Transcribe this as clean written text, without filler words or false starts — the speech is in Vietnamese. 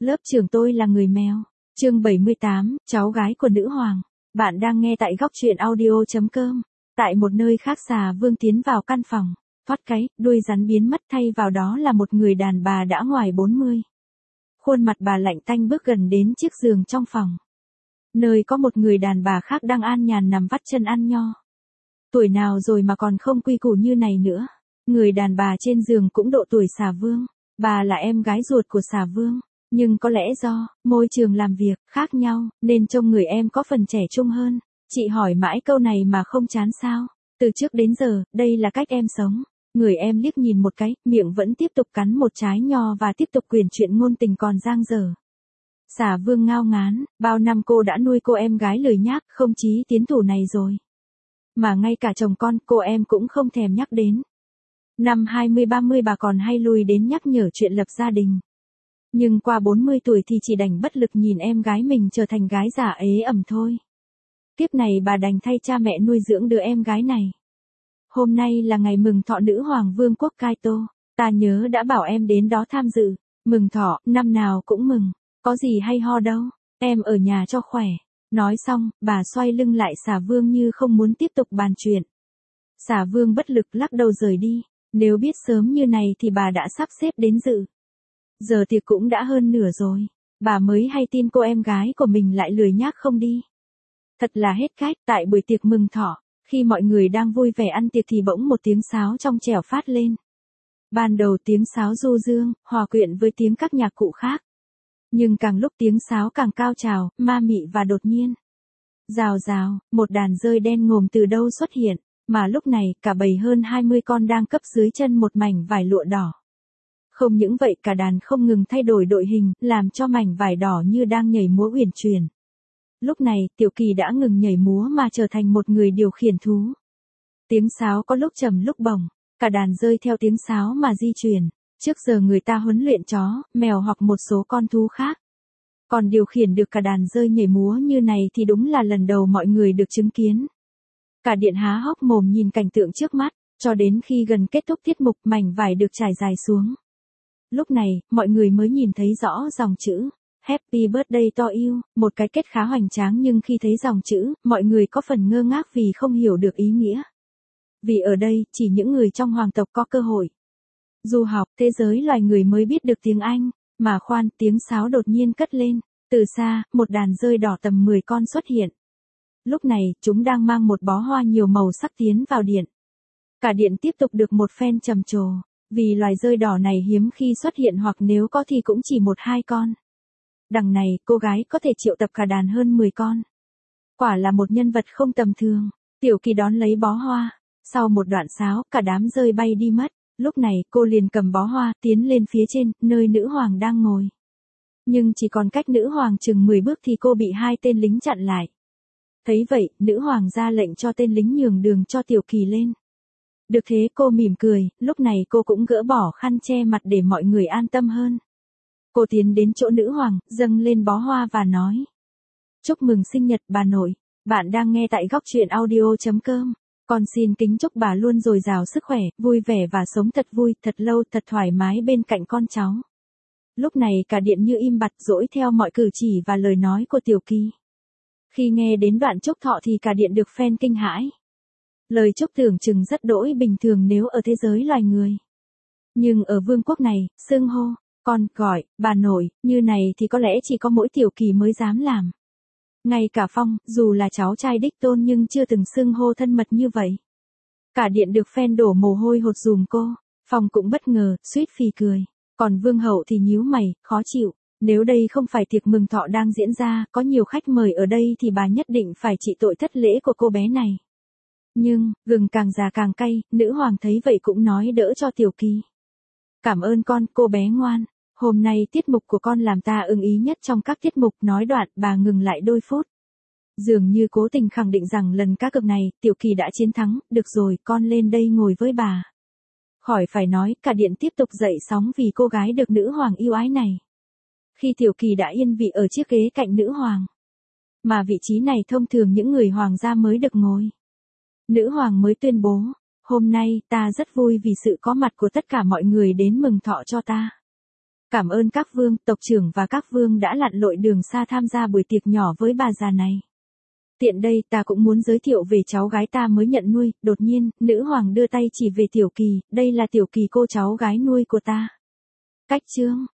Lớp trưởng tôi là người mèo. Chương 78, cháu gái của nữ hoàng. Bạn đang nghe tại góc truyện audio.com. Tại một nơi khác xà vương tiến vào căn phòng. Thoát cái, đuôi rắn biến mất thay vào đó là một người đàn bà đã ngoài 40. Khuôn mặt bà lạnh tanh bước gần đến chiếc giường trong phòng. Nơi có một người đàn bà khác đang an nhàn nằm vắt chân ăn nho. Tuổi nào rồi mà còn không quy củ như này nữa. Người đàn bà trên giường cũng độ tuổi xà vương. Bà là em gái ruột của xà vương. Nhưng có lẽ do môi trường làm việc khác nhau, nên trông người em có phần trẻ trung hơn. Chị hỏi mãi câu này mà không chán sao? Từ trước đến giờ, đây là cách em sống. Người em liếc nhìn một cái, miệng vẫn tiếp tục cắn một trái nho và tiếp tục quyển chuyện ngôn tình còn dang dở. Xà vương ngao ngán, bao năm cô đã nuôi cô em gái lười nhác, không chí tiến thủ này rồi. Mà ngay cả chồng con, cô em cũng không thèm nhắc đến. Năm 20-30 bà còn hay lui đến nhắc nhở chuyện lập gia đình. Nhưng qua 40 tuổi thì chỉ đành bất lực nhìn em gái mình trở thành gái già ế ẩm thôi. Tiếp này bà đành thay cha mẹ nuôi dưỡng đứa em gái này. Hôm nay là ngày mừng thọ nữ hoàng vương quốc Kaito. Ta nhớ đã bảo em đến đó tham dự. Mừng thọ, năm nào cũng mừng. Có gì hay ho đâu. Em ở nhà cho khỏe. Nói xong, bà xoay lưng lại xà vương như không muốn tiếp tục bàn chuyện. Xà vương bất lực lắc đầu rời đi. Nếu biết sớm như này thì bà đã sắp xếp đến dự. Giờ tiệc cũng đã hơn nửa rồi. Bà mới hay tin cô em gái của mình lại lười nhác không đi. Thật là hết cách. Tại buổi tiệc mừng thọ, khi mọi người đang vui vẻ ăn tiệc thì bỗng một tiếng sáo trong trẻo phát lên. Ban đầu tiếng sáo du dương, hòa quyện với tiếng các nhạc cụ khác. Nhưng càng lúc tiếng sáo càng cao trào, ma mị và đột nhiên. Rào rào, một đàn rơi đen ngòm từ đâu xuất hiện, mà lúc này cả bầy hơn 20 con đang cấp dưới chân một mảnh vải lụa đỏ. Không những vậy cả đàn không ngừng thay đổi đội hình, làm cho mảnh vải đỏ như đang nhảy múa uyển chuyển. Lúc này, Tiểu Kỳ đã ngừng nhảy múa mà trở thành một người điều khiển thú. Tiếng sáo có lúc trầm lúc bổng, cả đàn rơi theo tiếng sáo mà di chuyển. Trước giờ người ta huấn luyện chó, mèo hoặc một số con thú khác. Còn điều khiển được cả đàn rơi nhảy múa như này thì đúng là lần đầu mọi người được chứng kiến. Cả điện há hốc mồm nhìn cảnh tượng trước mắt, cho đến khi gần kết thúc tiết mục mảnh vải được trải dài xuống. Lúc này, mọi người mới nhìn thấy rõ dòng chữ Happy Birthday to you, một cái kết khá hoành tráng nhưng khi thấy dòng chữ, mọi người có phần ngơ ngác vì không hiểu được ý nghĩa. Vì ở đây, chỉ những người trong hoàng tộc có cơ hội du học, thế giới loài người mới biết được tiếng Anh, mà khoan, tiếng sáo đột nhiên cất lên, từ xa, một đàn rơi đỏ tầm 10 con xuất hiện. Lúc này, chúng đang mang một bó hoa nhiều màu sắc tiến vào điện. Cả điện tiếp tục được một phen trầm trồ, vì loài rơi đỏ này hiếm khi xuất hiện hoặc nếu có thì cũng chỉ 1-2 con. Đằng này, cô gái có thể triệu tập cả đàn hơn 10 con. Quả là một nhân vật không tầm thường. Tiểu Kỳ đón lấy bó hoa, sau một đoạn sáo, cả đám rơi bay đi mất. Lúc này, cô liền cầm bó hoa, tiến lên phía trên, nơi nữ hoàng đang ngồi. Nhưng chỉ còn cách nữ hoàng chừng 10 bước thì cô bị 2 tên lính chặn lại. Thấy vậy, nữ hoàng ra lệnh cho tên lính nhường đường cho Tiểu Kỳ lên. Được thế cô mỉm cười, lúc này cô cũng gỡ bỏ khăn che mặt để mọi người an tâm hơn. Cô tiến đến chỗ nữ hoàng, dâng lên bó hoa và nói. Chúc mừng sinh nhật bà nội, bạn đang nghe tại góc truyện audio.com. Con xin kính chúc bà luôn dồi dào sức khỏe, vui vẻ và sống thật vui, thật lâu, thật thoải mái bên cạnh con cháu. Lúc này cả điện như im bặt dỗi theo mọi cử chỉ và lời nói của Tiểu Kỳ. Khi nghe đến đoạn chúc thọ thì cả điện được phen kinh hãi. Lời chúc tưởng chừng rất đỗi bình thường nếu ở thế giới loài người. Nhưng ở vương quốc này, xưng hô, con, gọi, bà nội, như này thì có lẽ chỉ có mỗi Tiểu Kỳ mới dám làm. Ngay cả Phong, dù là cháu trai đích tôn nhưng chưa từng xưng hô thân mật như vậy. Cả điện được phen đổ mồ hôi hột dùm cô, Phong cũng bất ngờ, suýt phì cười. Còn vương hậu thì nhíu mày, khó chịu. Nếu đây không phải tiệc mừng thọ đang diễn ra, có nhiều khách mời ở đây thì bà nhất định phải trị tội thất lễ của cô bé này. Nhưng, gừng càng già càng cay, nữ hoàng thấy vậy cũng nói đỡ cho Tiểu Kỳ. Cảm ơn con, cô bé ngoan. Hôm nay tiết mục của con làm ta ưng ý nhất trong các tiết mục. Nói đoạn, bà ngừng lại đôi phút. Dường như cố tình khẳng định rằng lần cá cược này, Tiểu Kỳ đã chiến thắng. Được rồi, con lên đây ngồi với bà. Khỏi phải nói, cả điện tiếp tục dậy sóng vì cô gái được nữ hoàng yêu ái này. Khi Tiểu Kỳ đã yên vị ở chiếc ghế cạnh nữ hoàng. Mà vị trí này thông thường những người hoàng gia mới được ngồi. Nữ hoàng mới tuyên bố, hôm nay ta rất vui vì sự có mặt của tất cả mọi người đến mừng thọ cho ta. Cảm ơn các vương, tộc trưởng và các vương đã lặn lội đường xa tham gia buổi tiệc nhỏ với bà già này. Tiện đây ta cũng muốn giới thiệu về cháu gái ta mới nhận nuôi, đột nhiên, nữ hoàng đưa tay chỉ về Tiểu Kỳ, đây là Tiểu Kỳ cô cháu gái nuôi của ta. Cách chương